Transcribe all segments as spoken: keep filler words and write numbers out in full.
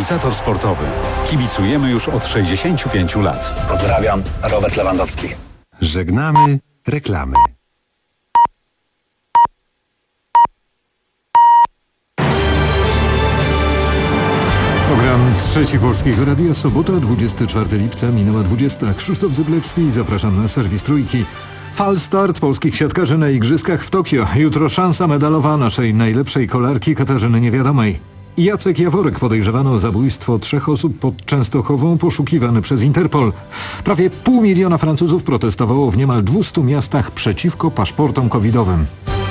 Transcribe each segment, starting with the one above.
organizator sportowy. Kibicujemy już od sześćdziesięciu pięciu lat. Pozdrawiam, Robert Lewandowski. Żegnamy reklamy. Program Trzeci Polskiego Radia, sobota, dwudziestego czwartego lipca, minęła dwudziesta. Krzysztof Zyblewski, zapraszam na serwis Trójki. Fal start polskich siatkarzy na Igrzyskach w Tokio. Jutro szansa medalowa naszej najlepszej kolarki Katarzyny Niewiadomej. Jacek Jaworek podejrzewany o zabójstwo trzech osób pod Częstochową, poszukiwany przez Interpol. Prawie pół miliona Francuzów protestowało w niemal dwustu miastach przeciwko paszportom covidowym.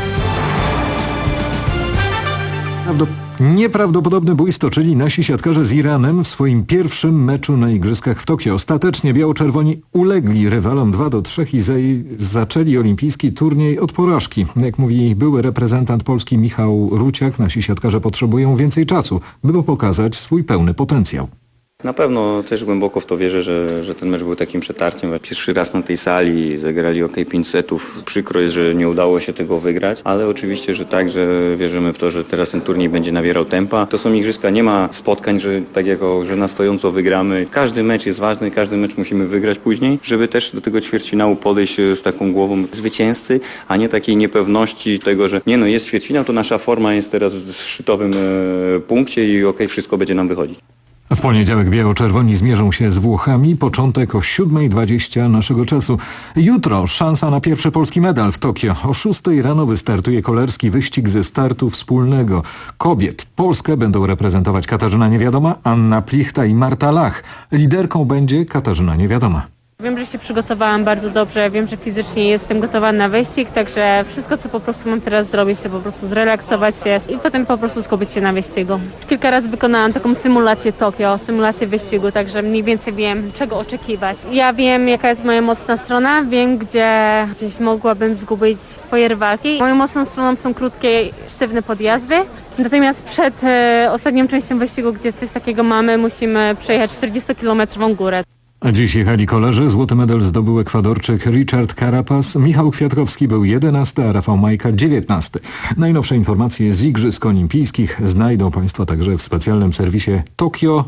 Nieprawdopodobny bój stoczyli nasi siatkarze z Iranem w swoim pierwszym meczu na Igrzyskach w Tokio. Ostatecznie biało-czerwoni ulegli rywalom dwa do trzech i zaczęli olimpijski turniej od porażki. Jak mówi były reprezentant Polski Michał Ruciak, nasi siatkarze potrzebują więcej czasu, by pokazać swój pełny potencjał. Na pewno też głęboko w to wierzę, że, że ten mecz był takim przetarciem. Pierwszy raz na tej sali zagrali ok pięć setów. Przykro jest, że nie udało się tego wygrać, ale oczywiście, że tak, że wierzymy w to, że teraz ten turniej będzie nabierał tempa. To są igrzyska, nie ma spotkań, że tak jako, że na stojąco wygramy. Każdy mecz jest ważny, każdy mecz musimy wygrać później, żeby też do tego ćwierćfinału podejść z taką głową zwycięzcy, a nie takiej niepewności tego, że nie no, jest ćwierćfinał, to nasza forma jest teraz w szczytowym e, punkcie i ok, wszystko będzie nam wychodzić. W poniedziałek biało-czerwoni zmierzą się z Włochami. Początek o siódma dwadzieścia naszego czasu. Jutro szansa na pierwszy polski medal w Tokio. O szóstej rano wystartuje kolarski wyścig ze startu wspólnego kobiet. Polskę będą reprezentować Katarzyna Niewiadoma, Anna Plichta i Marta Lach. Liderką będzie Katarzyna Niewiadoma. Wiem, że się przygotowałam bardzo dobrze, wiem, że fizycznie jestem gotowa na wyścig, także wszystko, co po prostu mam teraz zrobić, to po prostu zrelaksować się i potem po prostu skupić się na wyścigu. Kilka razy wykonałam taką symulację Tokio, symulację wyścigu, także mniej więcej wiem, czego oczekiwać. Ja wiem, jaka jest moja mocna strona, wiem, gdzie gdzieś mogłabym zgubić swoje rywalki. Moją mocną stroną są krótkie, sztywne podjazdy. Natomiast przed e, ostatnią częścią wyścigu, gdzie coś takiego mamy, musimy przejechać czterdziestokilometrową górę. A dziś jechali kolarze. Złoty medal zdobył Ekwadorczyk Richard Carapaz. Michał Kwiatkowski był jedenasty, a Rafał Majka dziewiętnasty. Najnowsze informacje z Igrzysk Olimpijskich znajdą Państwo także w specjalnym serwisie Tokio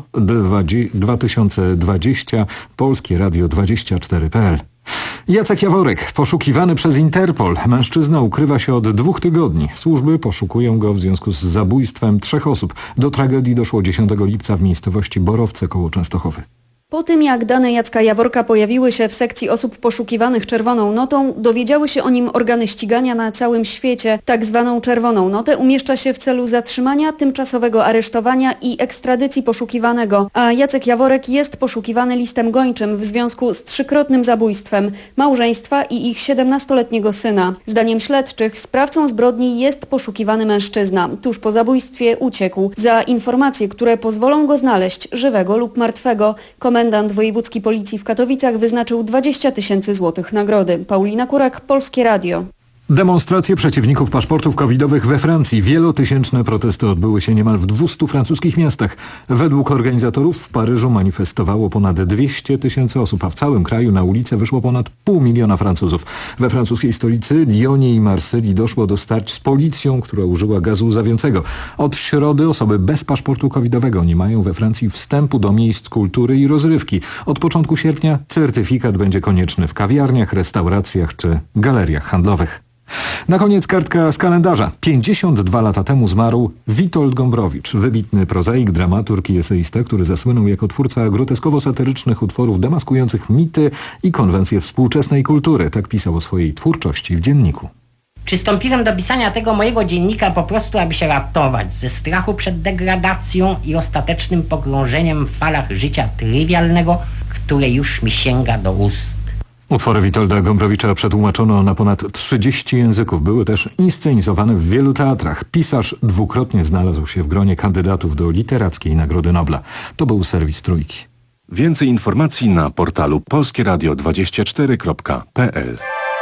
dwa tysiące dwadzieścia, Polskie Radio dwadzieścia cztery kropka p l. Jacek Jaworek, poszukiwany przez Interpol. Mężczyzna ukrywa się od dwóch tygodni. Służby poszukują go w związku z zabójstwem trzech osób. Do tragedii doszło dziesiątego lipca w miejscowości Borowce koło Częstochowy. Po tym, jak dane Jacka Jaworka pojawiły się w sekcji osób poszukiwanych czerwoną notą, dowiedziały się o nim organy ścigania na całym świecie. Tak zwaną czerwoną notę umieszcza się w celu zatrzymania, tymczasowego aresztowania i ekstradycji poszukiwanego. A Jacek Jaworek jest poszukiwany listem gończym w związku z trzykrotnym zabójstwem małżeństwa i ich siedemnastoletniego syna. Zdaniem śledczych sprawcą zbrodni jest poszukiwany mężczyzna. Tuż po zabójstwie uciekł. Za informacje, które pozwolą go znaleźć, żywego lub martwego, komendant wojewódzki policji w Katowicach wyznaczył dwadzieścia tysięcy złotych nagrody. Paulina Kurak, Polskie Radio. Demonstracje przeciwników paszportów covidowych we Francji. Wielotysięczne protesty odbyły się niemal w dwustu francuskich miastach. Według organizatorów w Paryżu manifestowało ponad dwieście tysięcy osób, a w całym kraju na ulicę wyszło ponad pół miliona Francuzów. We francuskiej stolicy Lyonie i Marsylii doszło do starć z policją, która użyła gazu łzawiącego. Od środy osoby bez paszportu covidowego nie mają we Francji wstępu do miejsc kultury i rozrywki. Od początku sierpnia certyfikat będzie konieczny w kawiarniach, restauracjach czy galeriach handlowych. Na koniec kartka z kalendarza. pięćdziesiąt dwa lata temu zmarł Witold Gombrowicz, wybitny prozaik, dramaturg i eseista, który zasłynął jako twórca groteskowo-satyrycznych utworów demaskujących mity i konwencje współczesnej kultury. Tak pisał o swojej twórczości w dzienniku. Przystąpiłem do pisania tego mojego dziennika po prostu, aby się ratować ze strachu przed degradacją i ostatecznym pogrążeniem w falach życia trywialnego, które już mi sięga do ust. Utwory Witolda Gombrowicza przetłumaczono na ponad trzydzieści języków. Były też inscenizowane w wielu teatrach. Pisarz dwukrotnie znalazł się w gronie kandydatów do Literackiej Nagrody Nobla. To był serwis Trójki. Więcej informacji na portalu polskie radio dwadzieścia cztery kropka p l.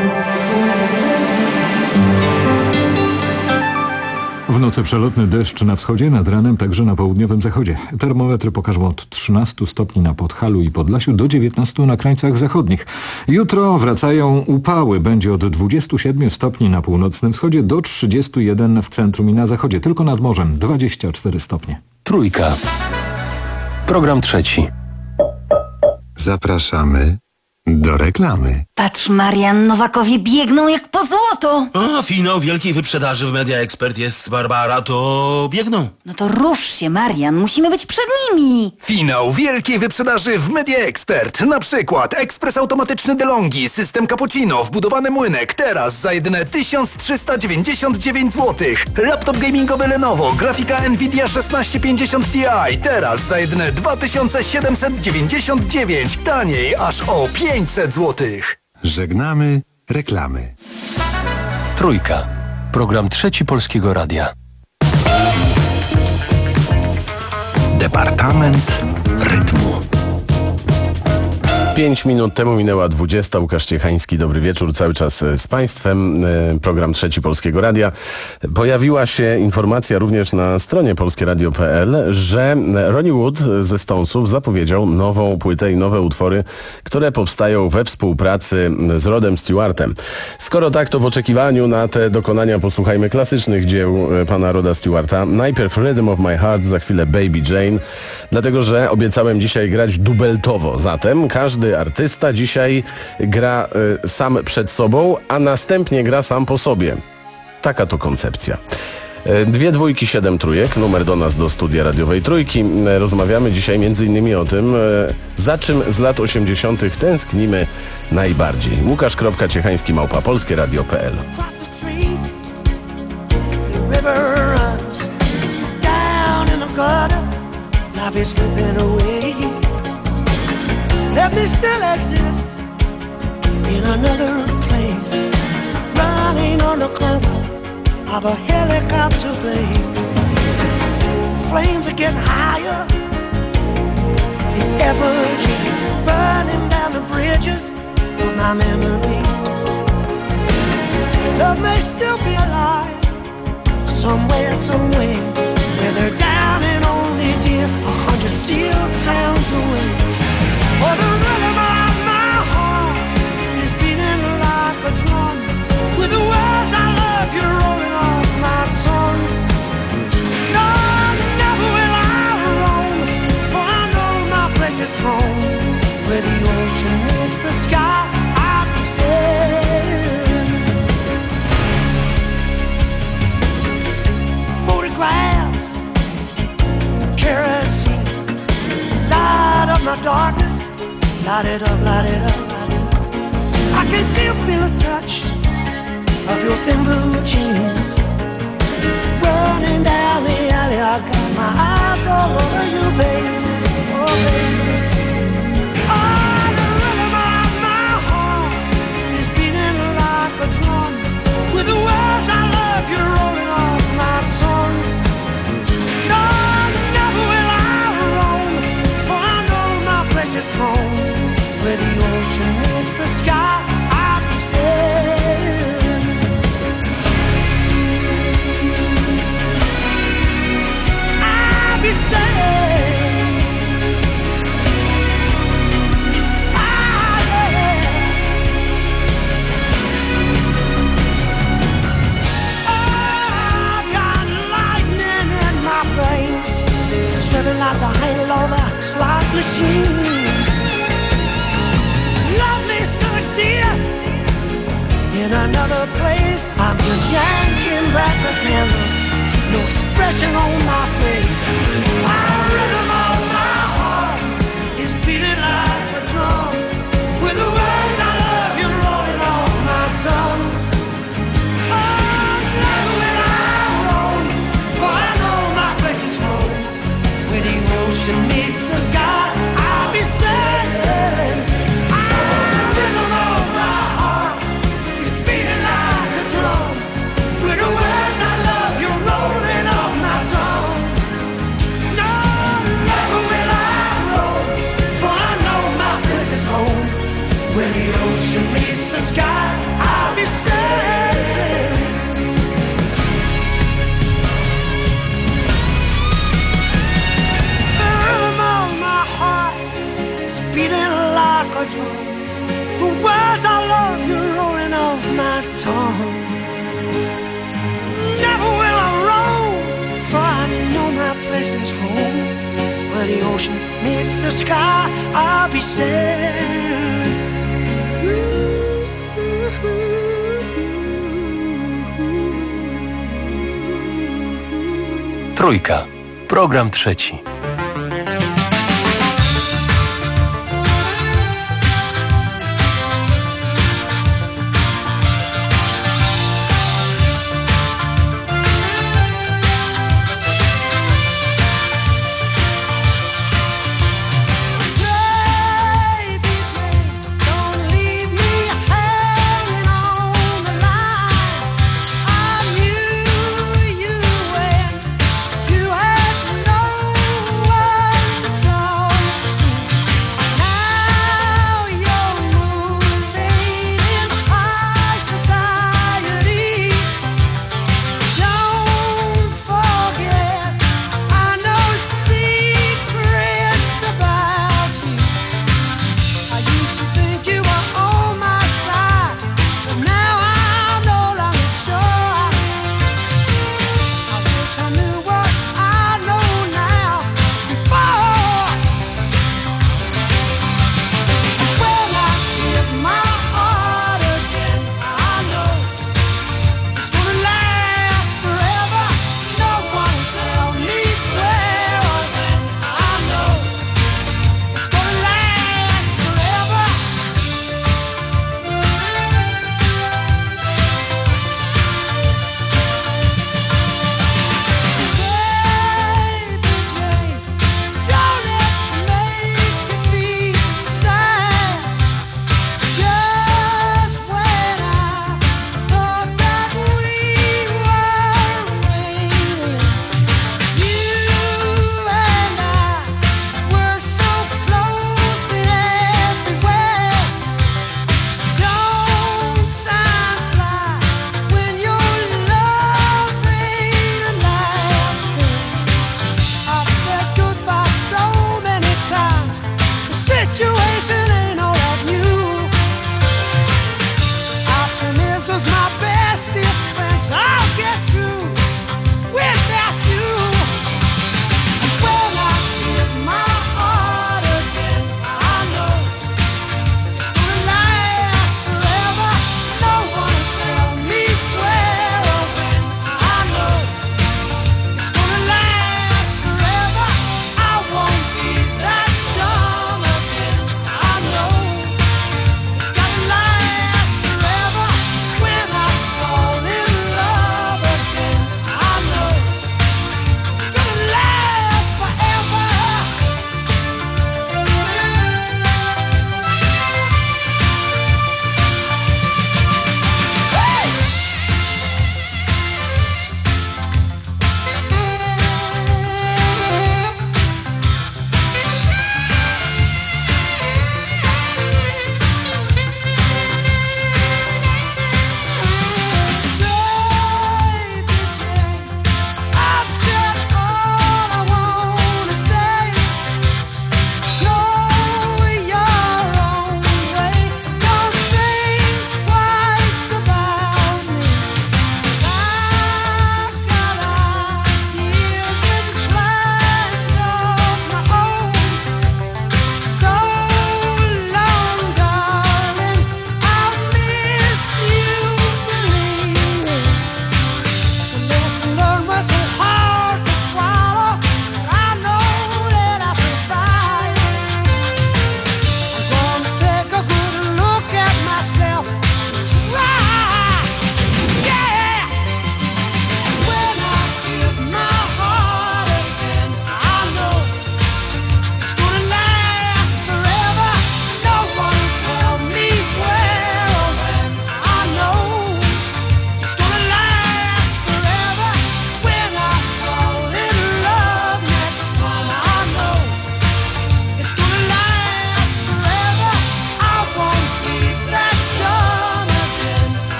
W nocy przelotny deszcz na wschodzie, nad ranem także na południowym zachodzie. Termometry pokażą od trzynastu stopni na Podhalu i Podlasiu do dziewiętnastu na krańcach zachodnich. Jutro wracają upały. Będzie od dwudziestu siedmiu stopni na północnym wschodzie do trzydziestu jeden w centrum i na zachodzie. Tylko nad morzem dwadzieścia cztery stopnie. Trójka. Program trzeci. Zapraszamy do reklamy. Patrz, Marian, Nowakowie biegną jak po złoto. A, finał wielkiej wyprzedaży w Media Expert jest, Barbara, to biegną. No to rusz się, Marian, musimy być przed nimi. Finał wielkiej wyprzedaży w Media Expert. Na przykład ekspres automatyczny DeLonghi, system cappuccino, wbudowany młynek, teraz za jedyne tysiąc trzysta dziewięćdziesiąt dziewięć złotych. Laptop gamingowy Lenovo, grafika Nvidia szesnaście pięćdziesiąt Ti, teraz za jedyne dwa tysiące siedemset dziewięćdziesiąt dziewięć. Taniej aż o pięćset złotych. Żegnamy reklamy. Trójka. Program trzeci Polskiego Radia. Departament rytmu. Pięć minut temu minęła dwudziesta. Łukasz Ciechański, dobry wieczór, cały czas z Państwem. Program trzeci Polskiego Radia. Pojawiła się informacja również na stronie polskieradio kropka p l, że Ronnie Wood ze Stonesów zapowiedział nową płytę i nowe utwory, które powstają we współpracy z Rodem Stewartem. Skoro tak, to w oczekiwaniu na te dokonania posłuchajmy klasycznych dzieł pana Roda Stewarta. Najpierw Rhythm of My Heart, za chwilę Baby Jane, dlatego że obiecałem dzisiaj grać dubeltowo. Zatem każdy artysta dzisiaj gra y, sam przed sobą, a następnie gra sam po sobie. Taka to koncepcja. Y, dwie dwójki, siedem trójek, numer do nas do studia radiowej Trójki. Y, rozmawiamy dzisiaj między innymi o tym, y, za czym z lat osiemdziesiątych tęsknimy najbardziej. Łukasz kropka Ciechański, małpa polskie radio kropka p l. Let me still exist in another place, running on the cover of a helicopter blade. Flames are getting higher in effigy, burning down the bridges of my memory. Love may still be alive somewhere, somewhere, where they're down and only dear a hundred steel towns away. Oh, the rhythm of my heart is beating like a drum, with the words I love you rolling off my tongue. No, never will I roam, for I know my place is home, where the ocean meets the sky. I'll be sailing. Photographs, kerosene, light up my darkness. Light it up, light it up, light it up. I can still feel a touch of your thin blue jeans running down the alley. I got my eyes all over you, baby. Oh, baby. Oh, the rhythm of my heart is beating like a drum, with the words I love you rolling off my tongue. No, never will I roam, for I know my place is home, where the ocean meets the sky. I'll be sailing. I'll be sailing. Ah, yeah. Oh, I've got lightning in my veins, slipping like the handle of a slot machine. In another place, I'm just yanking back the handle, no expression on my face. My rhythm of my heart is beating like a drum, with the words I love you rolling off my tongue. Oh, never will I roam, for I know my place is home, where the ocean meets the sky. I'll be sailing. Where the ocean meets the sky, I'll be sailing. The rhythm of my heart ocean meets the sky, I'll be sailing. Trójka. Program trzeci. You had no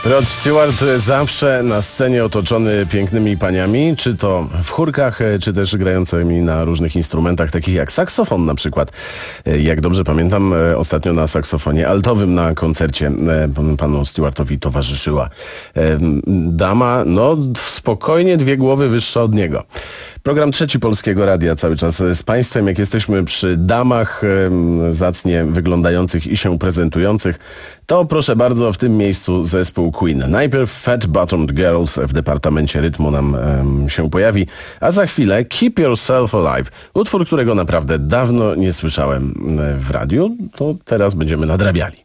Rod Stewart zawsze na scenie otoczony pięknymi paniami, czy to w chórkach, czy też grającymi na różnych instrumentach, takich jak saksofon na przykład. Jak dobrze pamiętam, ostatnio na saksofonie altowym na koncercie panu Stewartowi towarzyszyła dama, no spokojnie dwie głowy wyższa od niego. Program Trzeci Polskiego Radia cały czas z Państwem. Jak jesteśmy przy damach zacnie wyglądających i się prezentujących, to proszę bardzo, w tym miejscu zespół Queen. Najpierw Fat Bottomed Girls w departamencie rytmu nam um, się pojawi, a za chwilę Keep Yourself Alive, utwór, którego naprawdę dawno nie słyszałem w radiu, to teraz będziemy nadrabiali.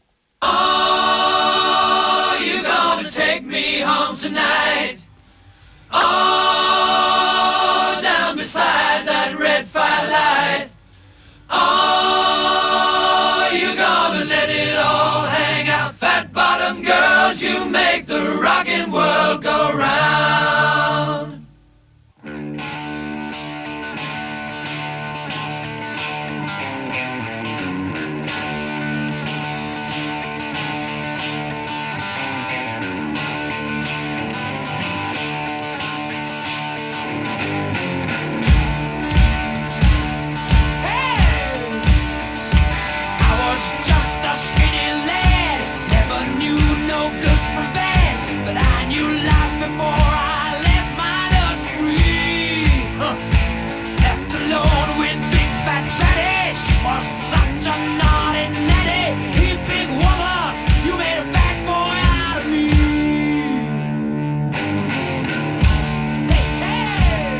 Oh, you gonna take me home tonight. Oh, down beside that red firelight. Oh, you gonna let it all hang out. Fat bottom girls, you make the rockin' world go round. Just a skinny lad, never knew no good from bad, but I knew life before I left my nursery. Huh. Left alone with big fat fatty, she was such a naughty natty. Hey, big woman, you made a bad boy out of me. Hey, hey.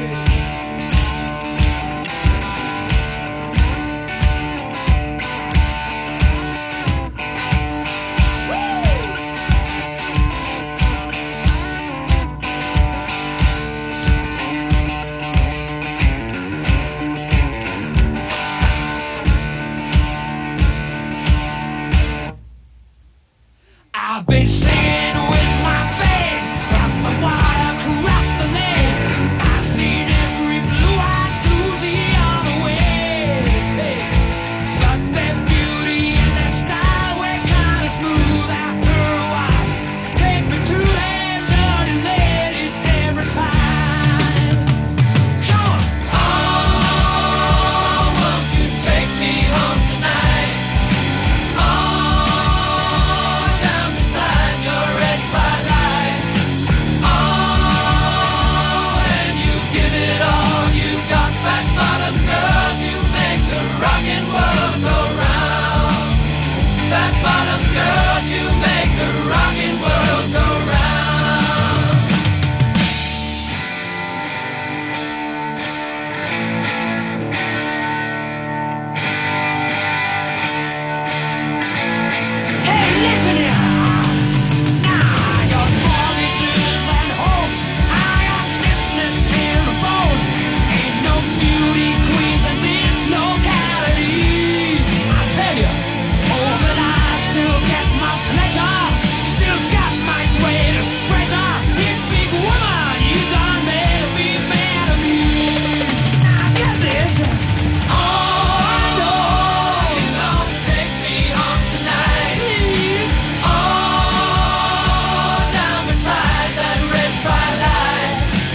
I've been singing with my band, cross the water, cross the lake. I've seen every blue-eyed floozy on the way. Hey, but their beauty and their style were kind of smooth after a while. Take me to their dirty ladies every time. Come on! Oh, won't you take me home tonight? Oh, down beside your red firelight. Oh, and you give it all you got, fat bottom girls, you make the rockin' world go round. Fat bottom girls, you make the rockin' world go round. Hey, listen here! Now I got mortgages and hopes, I got stiffness in the bones. Ain't no beauty queens in this locality. I tell you, oh, but I still get my pleasure, still got my greatest treasure. You big woman, you done made me mad of me. Now get this. Oh, I know you're gonna take me home tonight. Please. Oh, down beside that red firelight.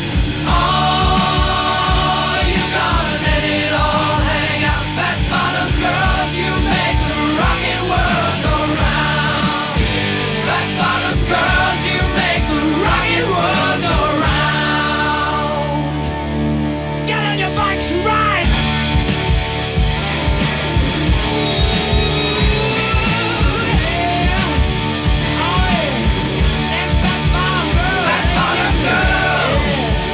Oh, you're gonna let it all hang out. Fat bottom girls, you make the rockin' world go round. Fat bottom girls, you make the rockin' world go round. Get on your bikes and ride! Fat bottom girls.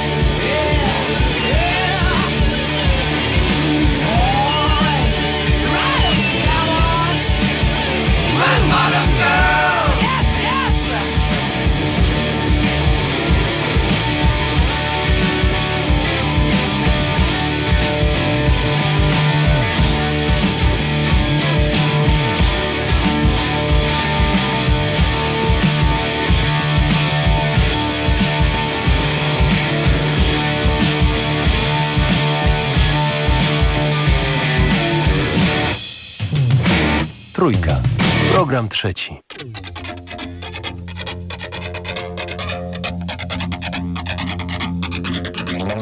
Fat bottom girls. Trójka. Program trzeci.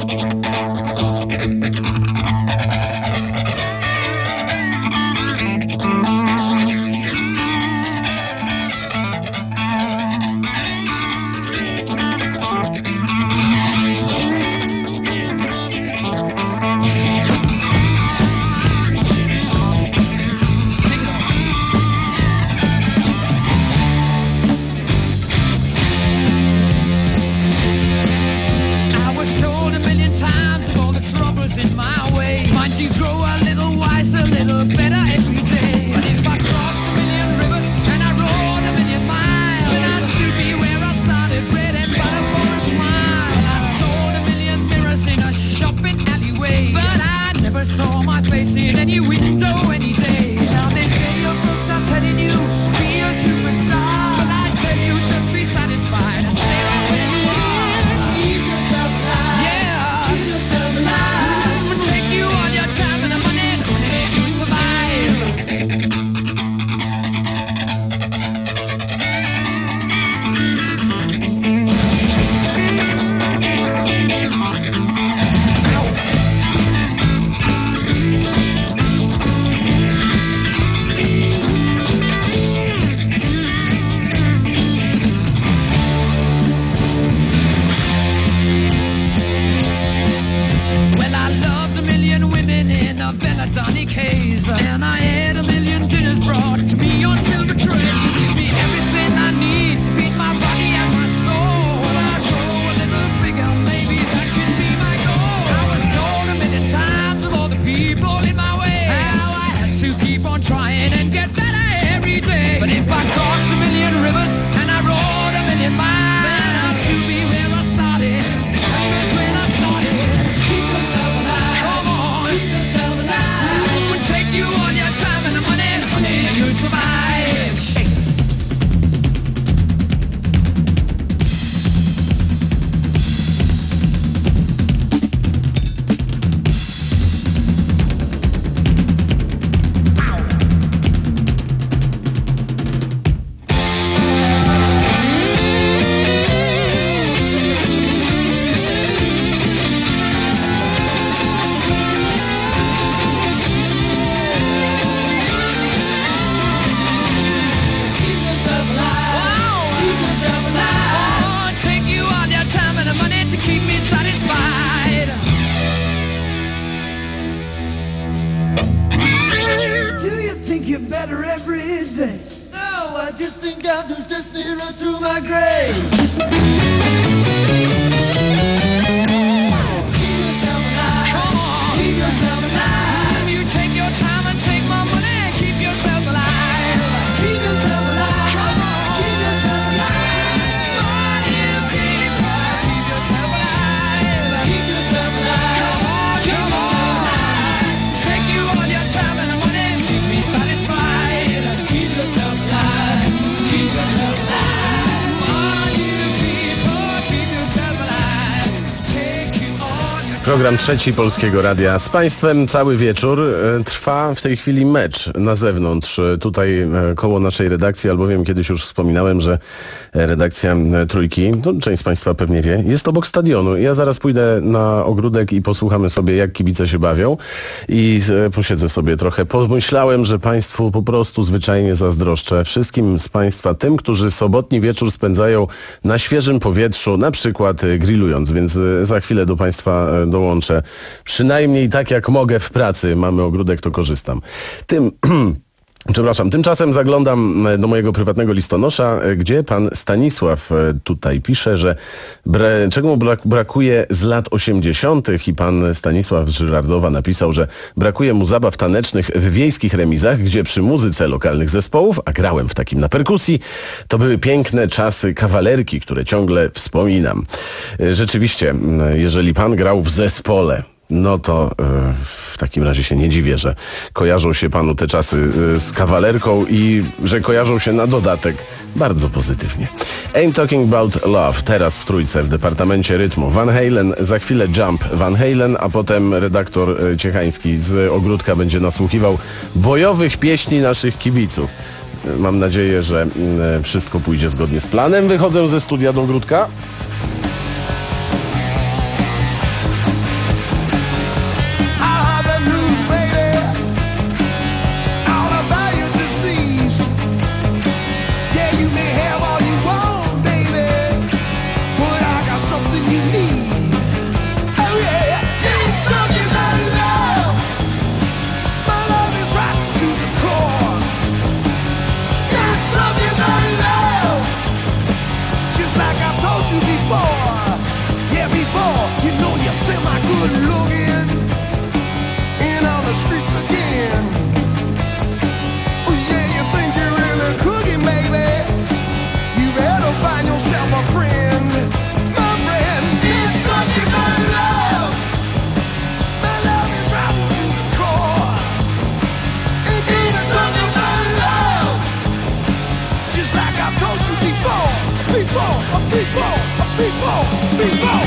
Program trzeci Polskiego Radia z Państwem cały wieczór. Trwa w tej chwili mecz na zewnątrz, tutaj koło naszej redakcji, albowiem kiedyś już wspominałem, że redakcja Trójki, to część z Państwa pewnie wie, jest obok stadionu. Ja zaraz pójdę na ogródek i posłuchamy sobie, jak kibice się bawią i posiedzę sobie trochę. Pomyślałem, że Państwu po prostu zwyczajnie zazdroszczę. Wszystkim z Państwa, tym, którzy sobotni wieczór spędzają na świeżym powietrzu, na przykład grillując, więc za chwilę do Państwa dołączę. Przynajmniej tak jak mogę w pracy. Mamy ogródek, to korzystam. Tym... Przepraszam, tymczasem zaglądam do mojego prywatnego listonosza, gdzie pan Stanisław tutaj pisze, że bre, czego mu brak, brakuje z lat osiemdziesiątych i pan Stanisław z Żyrardowa napisał, że brakuje mu zabaw tanecznych w wiejskich remizach, gdzie przy muzyce lokalnych zespołów, a grałem w takim na perkusji, to były piękne czasy kawalerki, które ciągle wspominam. Rzeczywiście, jeżeli pan grał w zespole, no to yy, w takim razie się nie dziwię, że kojarzą się panu te czasy yy, z kawalerką i że kojarzą się na dodatek bardzo pozytywnie. Ain't Talking About Love, teraz w Trójce w Departamencie Rytmu. Van Halen, za chwilę Jump Van Halen, a potem redaktor yy, Ciechański z Ogródka będzie nasłuchiwał bojowych pieśni naszych kibiców. Yy, mam nadzieję, że yy, wszystko pójdzie zgodnie z planem. Wychodzę ze studia do Ogródka. just like I told you before, before, before, before, before.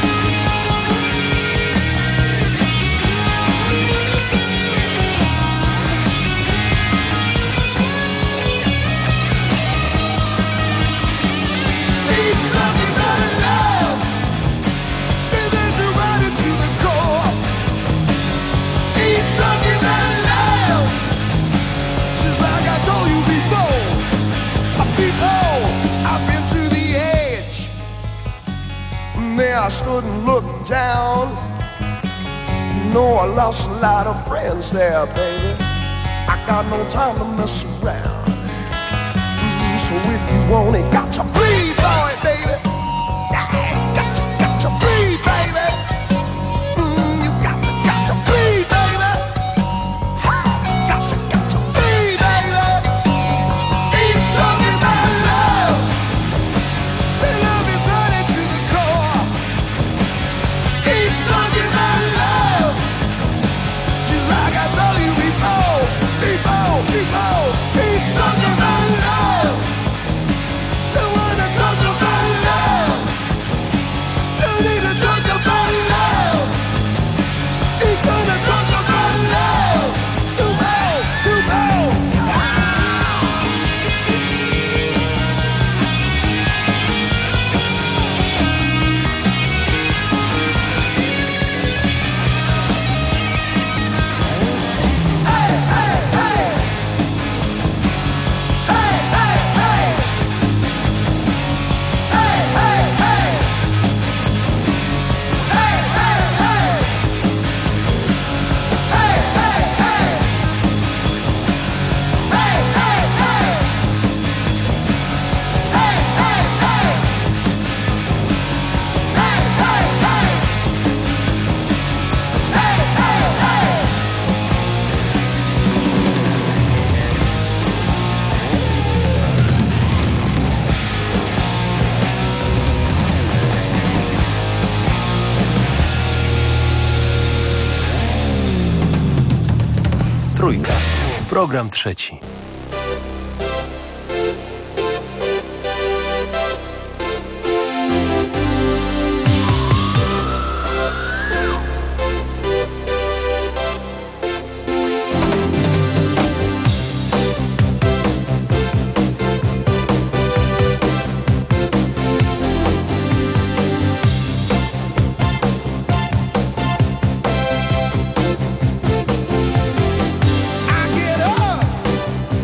Keep talking about love, and there's a right into the core. Keep talking about love, just like I told you before. Before I've been to the edge, and there I stood and looked down. You know I lost a lot of friends there, baby. I got no time to mess around. Mm, so if you want it, got to breathe, boy, baby. Yeah, got to, got to breathe, baby. Mm, you got to, got to breathe, baby. Ha, got to, got to breathe, baby. Keep talking about love. And love is running to the core. Keep talking about love, just like I told you before, before, before. Keep talking about love. Don't wanna talk about love. Don't need to talk about love. Ain't gonna talk about love. You know, you know. Hey, hey, hey. Hey, hey, hey. Hey, hey, hey. Hey, hey, hey. Hey, hey, hey. Hey, hey, hey. Hey, hey, hey. Hey, hey, hey. Hey, hey, hey. Trójka. Program trzeci. I get up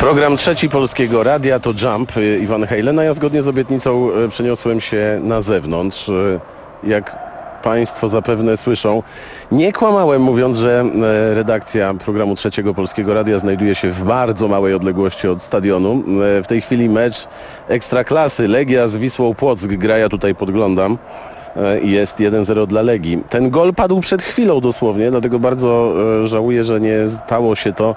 Program trzeci Polskiego Radia to Jump i Van Halen, a ja zgodnie z obietnicą przeniosłem się na zewnątrz. Jak Państwo zapewne słyszą, nie kłamałem, mówiąc, że redakcja programu trzeciego Polskiego Radia znajduje się w bardzo małej odległości od stadionu. W tej chwili mecz Ekstraklasy, Legia z Wisłą Płock gra, ja tutaj podglądam. Jest jeden zero dla Legii. Ten gol padł przed chwilą dosłownie, dlatego bardzo żałuję, że nie stało się to,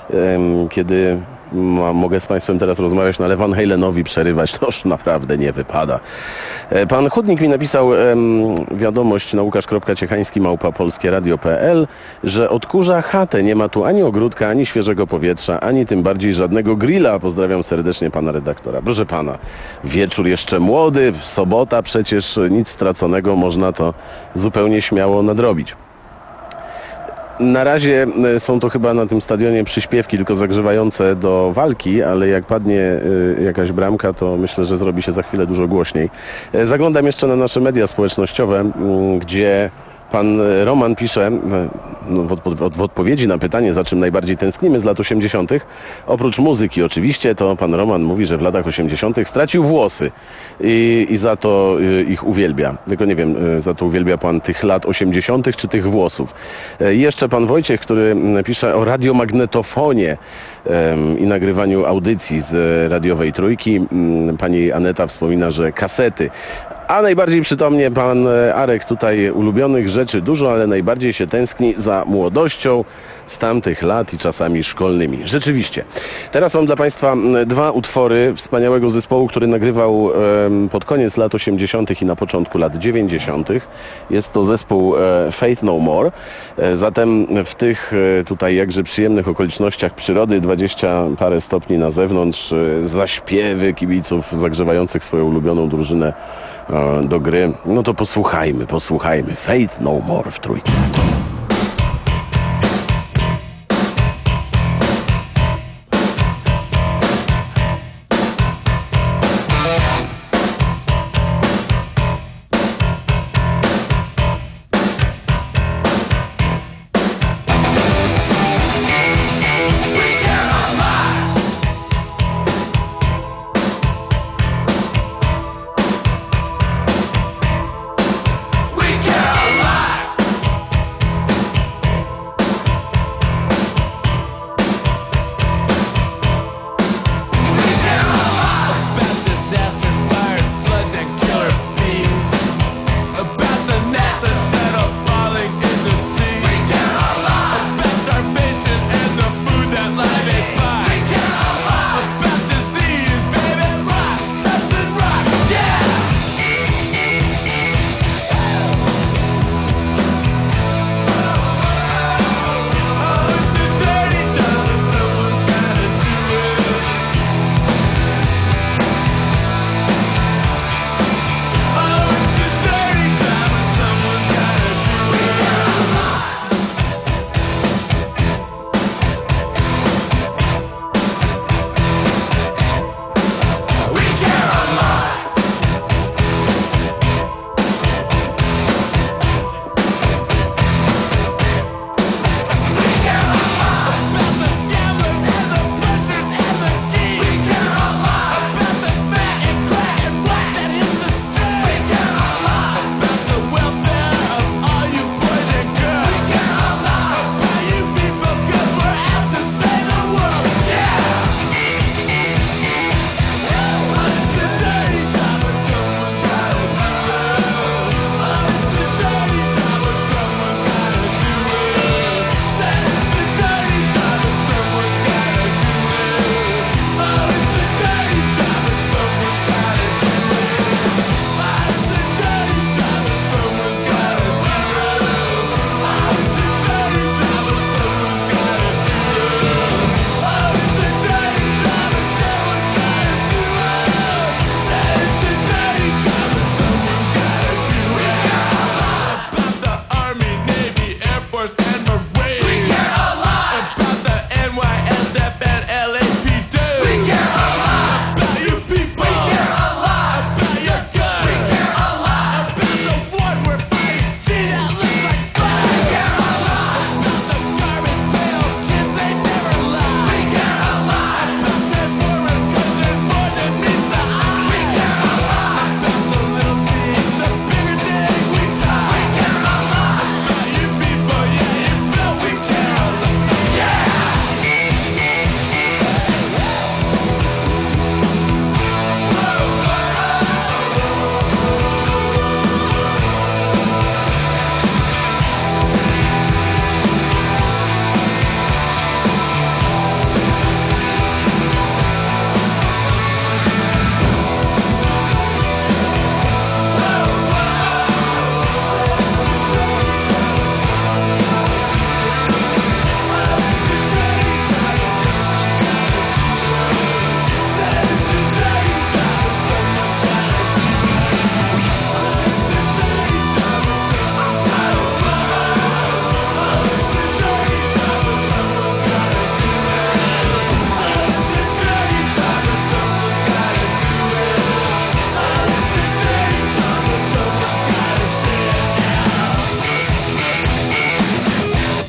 kiedy mogę z Państwem teraz rozmawiać, no ale Van Halenowi przerywać to już naprawdę nie wypada. Pan Chudnik mi napisał em, wiadomość na łukasz kropka ciechański małpa polskie radio kropka p l, że odkurza chatę. Nie ma tu ani ogródka, ani świeżego powietrza, ani tym bardziej żadnego grilla. Pozdrawiam serdecznie pana redaktora. Proszę pana, wieczór jeszcze młody, sobota, przecież nic straconego, można to zupełnie śmiało nadrobić. Na razie są to chyba na tym stadionie przyśpiewki tylko zagrzewające do walki, ale jak padnie jakaś bramka, to myślę, że zrobi się za chwilę dużo głośniej. Zaglądam jeszcze na nasze media społecznościowe, gdzie pan Roman pisze no, w, odpo- w odpowiedzi na pytanie, za czym najbardziej tęsknimy z lat osiemdziesiątych. Oprócz muzyki oczywiście, to pan Roman mówi, że w latach osiemdziesiątych stracił włosy i, i za to y, ich uwielbia. Tylko nie wiem, y, za to uwielbia pan tych lat osiemdziesiątych czy tych włosów. Y, jeszcze pan Wojciech, który pisze o radiomagnetofonie y, i nagrywaniu audycji z radiowej trójki. Y, pani Aneta wspomina, że kasety. A najbardziej przytomnie pan Arek tutaj ulubionych rzeczy dużo, ale najbardziej się tęskni za młodością z tamtych lat i czasami szkolnymi. Rzeczywiście. Teraz mam dla Państwa dwa utwory wspaniałego zespołu, który nagrywał e, pod koniec lat osiemdziesiątych i na początku lat dziewięćdziesiątych. Jest to zespół e, Faith No More. E, zatem w tych e, tutaj jakże przyjemnych okolicznościach przyrody, dwadzieścia parę stopni na zewnątrz, e, zaśpiewy kibiców zagrzewających swoją ulubioną drużynę do gry, no to posłuchajmy, posłuchajmy. Faith No More w trójce. We care alive.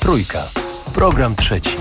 Trójka. Program trzeci.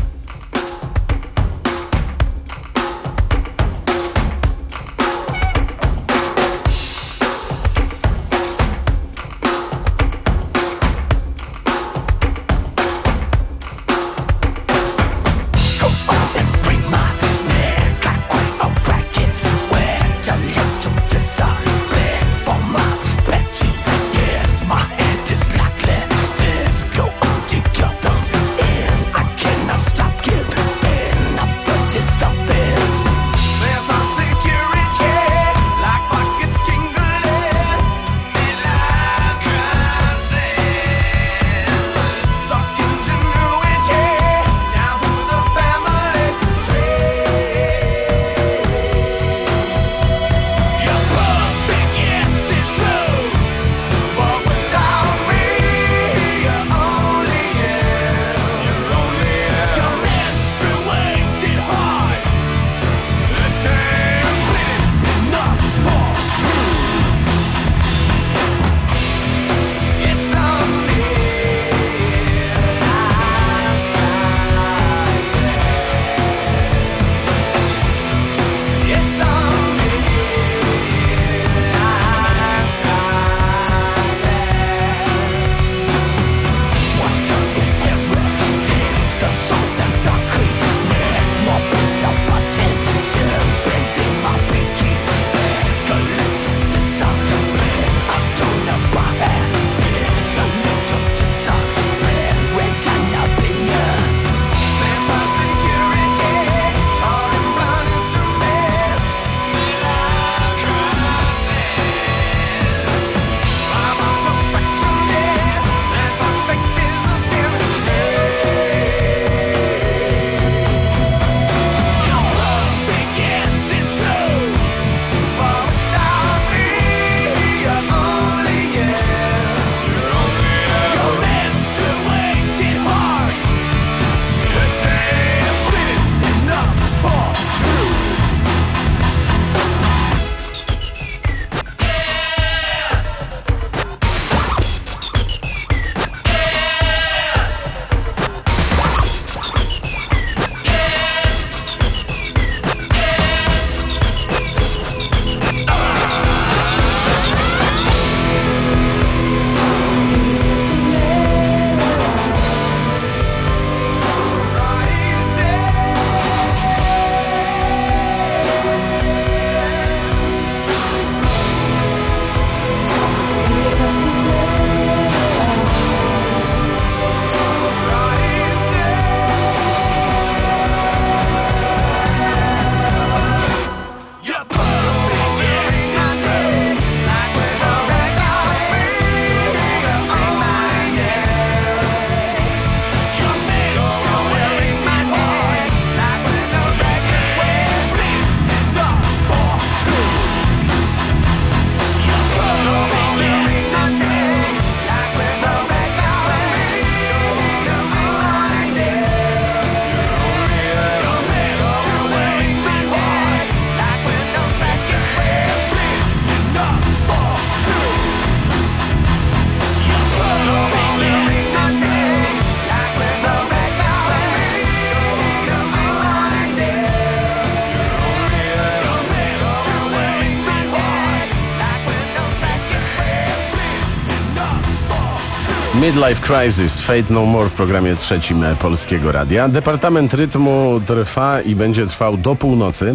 Midlife Crisis, Fate No More w programie trzecim Polskiego Radia. Departament Rytmu trwa i będzie trwał do północy.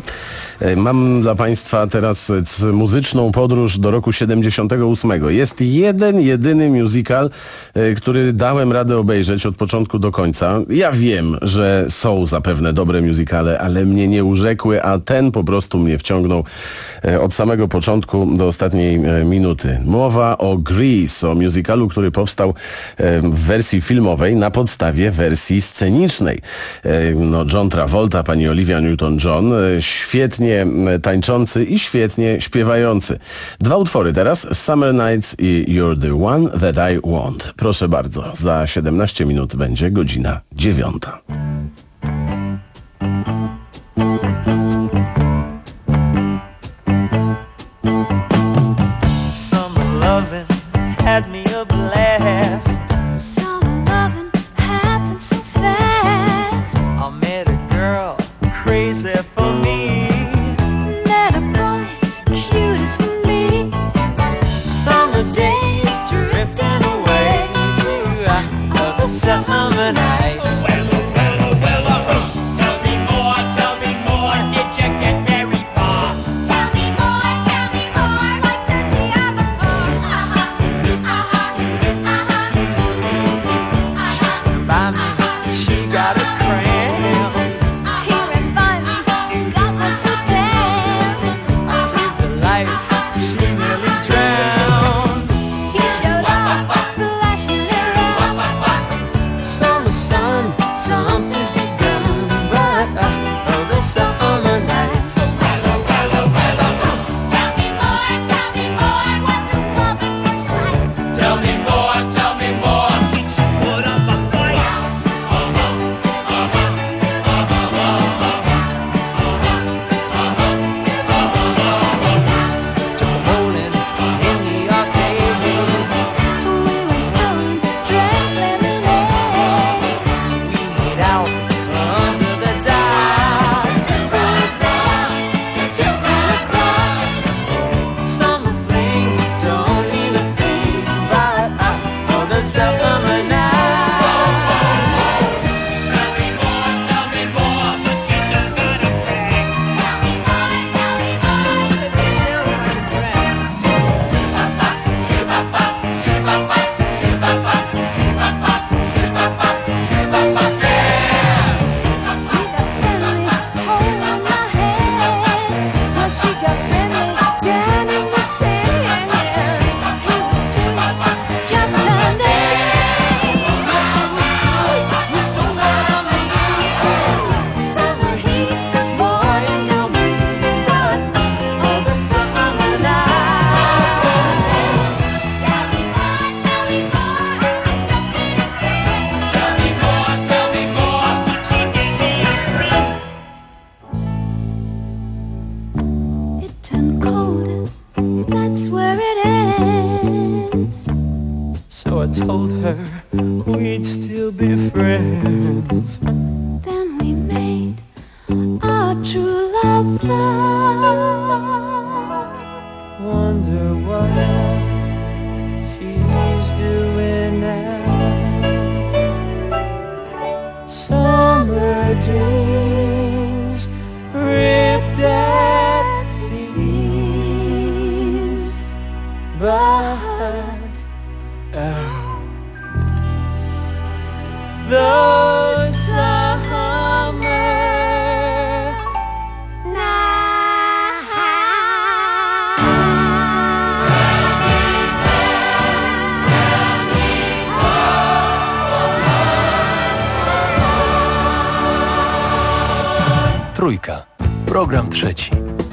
Mam dla Państwa teraz muzyczną podróż do roku siedemdziesiątego ósmego. Jest jeden, jedyny musical, który dałem radę obejrzeć od początku do końca. Ja wiem, że są zapewne dobre musicale, ale mnie nie urzekły, a ten po prostu mnie wciągnął od samego początku do ostatniej minuty. Mowa o Grease, o musicalu, który powstał w wersji filmowej na podstawie wersji scenicznej. No, John Travolta, pani Olivia Newton-John, świetnie tańczący i świetnie śpiewający. Dwa utwory teraz, Summer Nights i You're the One That I Want. Proszę bardzo, za siedemnaście minut będzie godzina dziewiąta. Summer loving had me a blast. Summer loving had true love found. Wonder what she's doing now. Summer dreams ripped at seams, but oh, the summer Trójka. Program trzeci.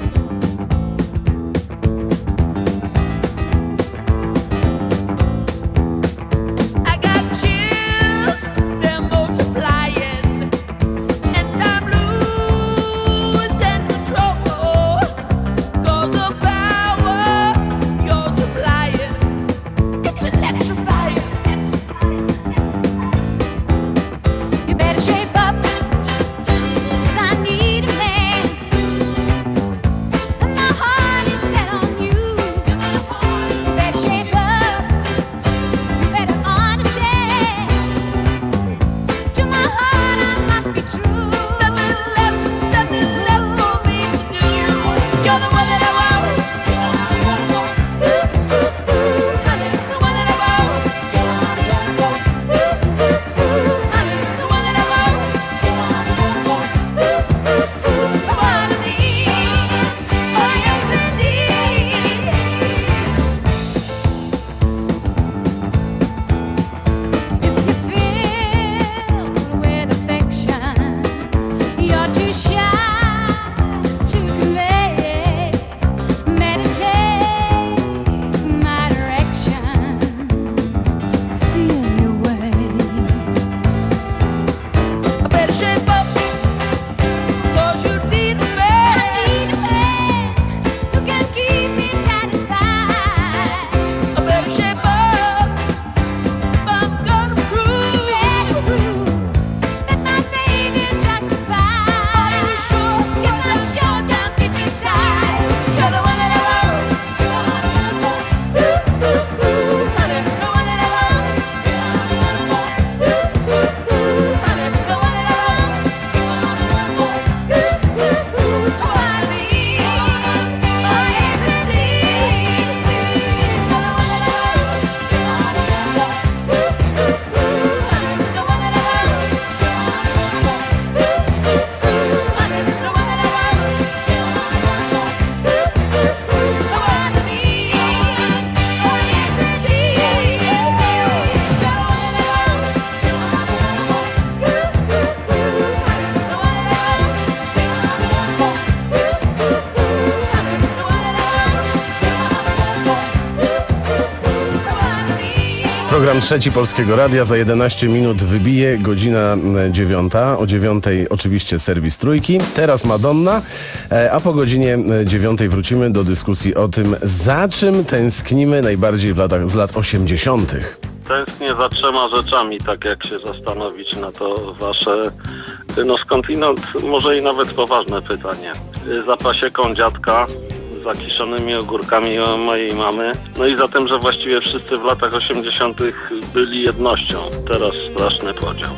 Program trzeci Polskiego Radia za jedenaście minut wybije godzina dziewiąta. O dziewiątej oczywiście serwis Trójki. Teraz Madonna, a po godzinie dziewiątej wrócimy do dyskusji o tym, za czym tęsknimy najbardziej w latach z lat osiemdziesiątych. Tęsknię za trzema rzeczami, tak jak się zastanowić na to wasze, no skądinąd, może i nawet poważne pytanie. Za pasieką dziadka, za kiszonymi ogórkami mojej mamy, no i za tym, że właściwie wszyscy w latach osiemdziesiątych byli jednością. Teraz straszny podział.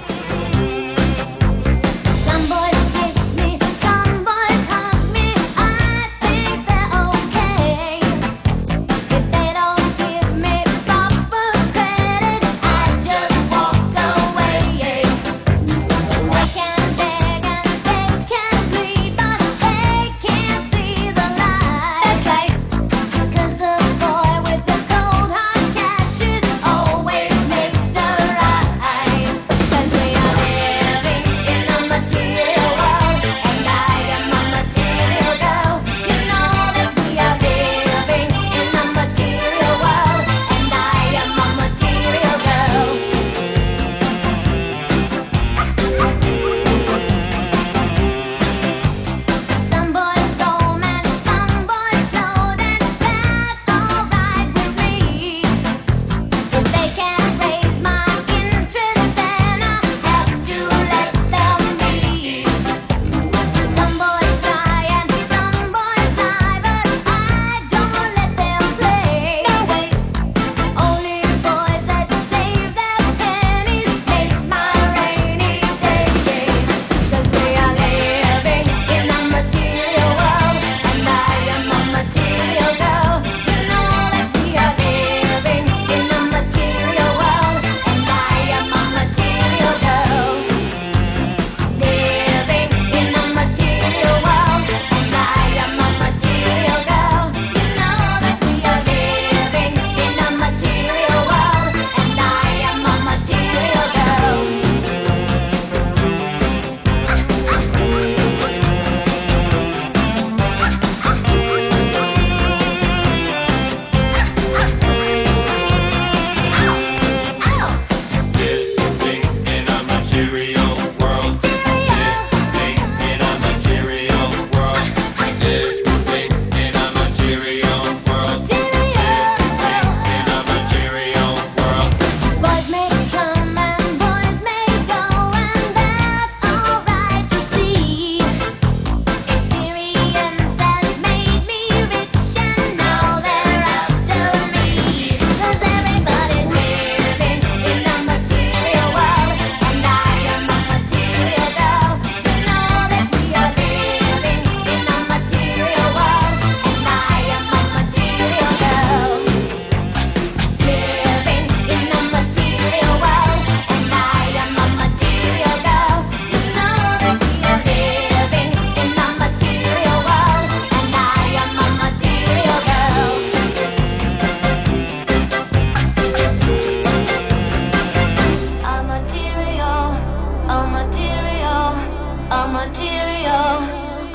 Cause we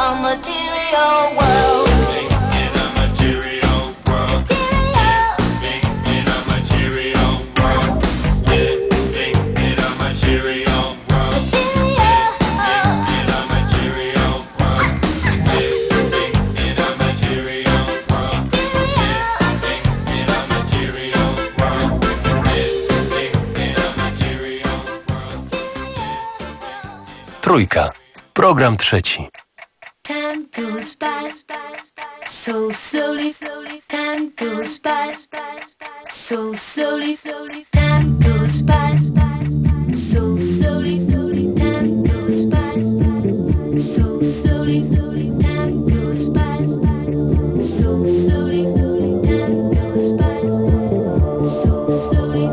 a material world. In a material world. Living in a material world. Living in a material world. Living in a material world. Living in a material world. Living in a material world. Living in a material world. Trójka. Program trzeci. Time goes by so slowly, time goes by so slowly, time goes by so slowly, time goes by so slowly, time goes by so slowly, time goes by so slowly.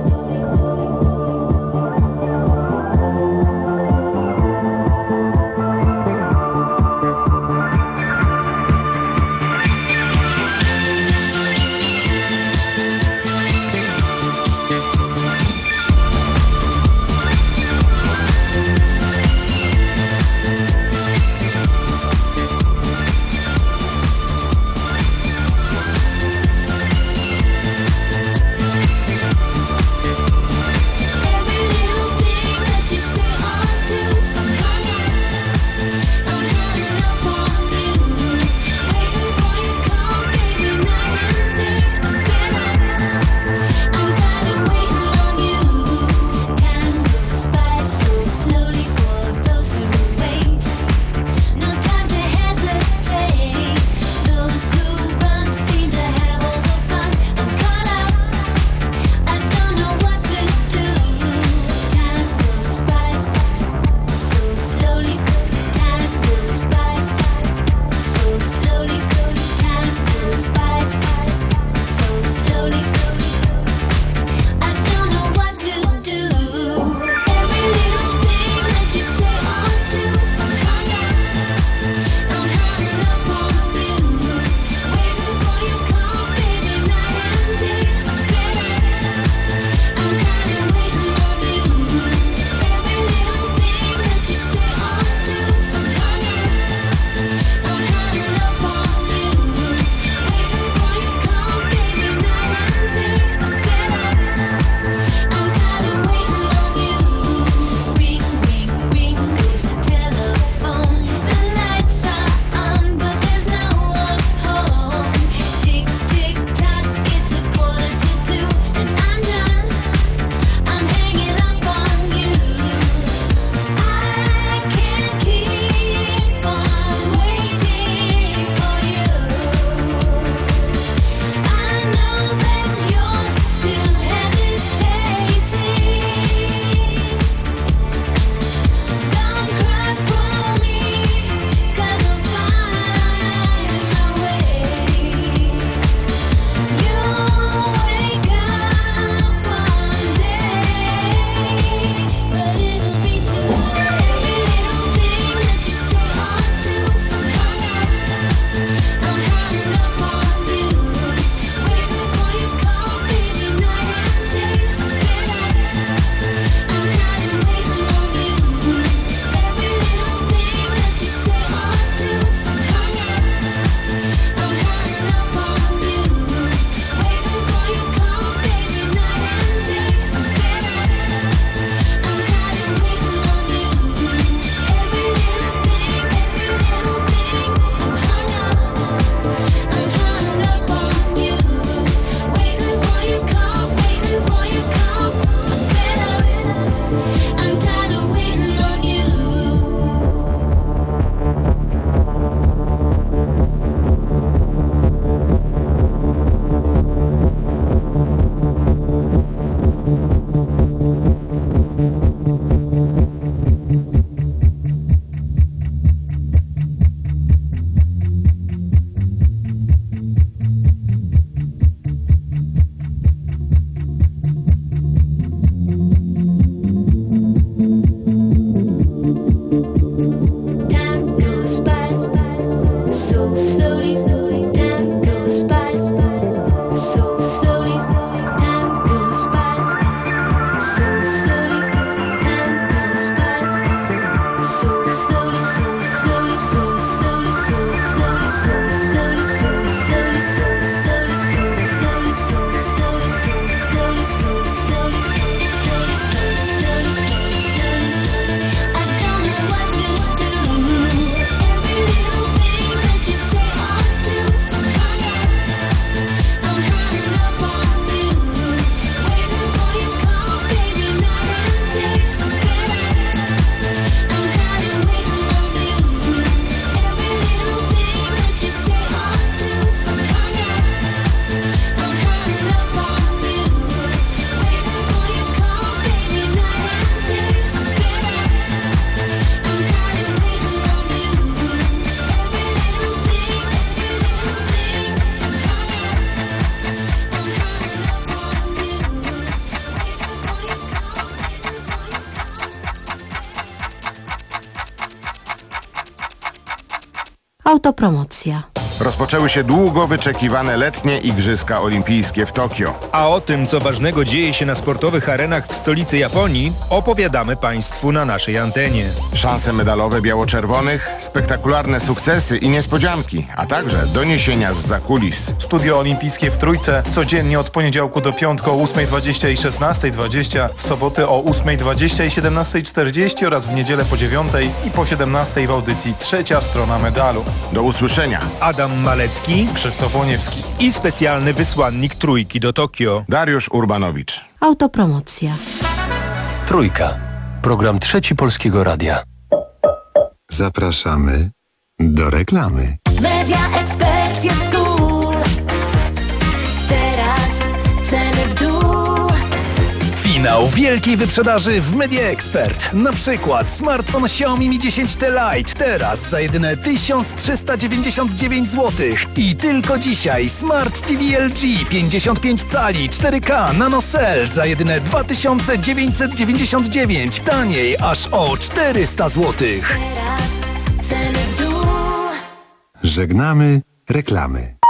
Autopromocja. Rozpoczęły się długo wyczekiwane letnie Igrzyska Olimpijskie w Tokio. A o tym, co ważnego dzieje się na sportowych arenach w stolicy Japonii, opowiadamy Państwu na naszej antenie. Szanse medalowe biało-czerwonych, spektakularne sukcesy i niespodzianki, a także doniesienia z zakulis. Studio Olimpijskie w Trójce codziennie od poniedziałku do piątku o ósmej dwadzieścia i szesnastej dwadzieścia, w soboty o ósmej dwadzieścia i siedemnastej czterdzieści oraz w niedzielę po dziewiątej i po siedemnastej w audycji Trzecia Strona Medalu. Do usłyszenia. Adam Malecki, Krzysztof Łoniewski i specjalny wysłannik Trójki do Tokio, Dariusz Urbanowicz. Autopromocja. Trójka. Program Trzeci Polskiego Radia. Zapraszamy do reklamy. Media Expert jest cool. Teraz ceny w dół. Finał wielkiej wyprzedaży w Media Expert. Na przykład smartfon Xiaomi Mi dziesięć T Lite teraz za jedyne tysiąc trzysta dziewięćdziesiąt dziewięć złotych. I tylko dzisiaj Smart T V L G pięćdziesiąt pięć cali cztery K Nano Cell za jedyne dwa tysiące dziewięćset dziewięćdziesiąt dziewięć. Taniej aż o czterysta złotych. Teraz ceny w dół. Żegnamy reklamy.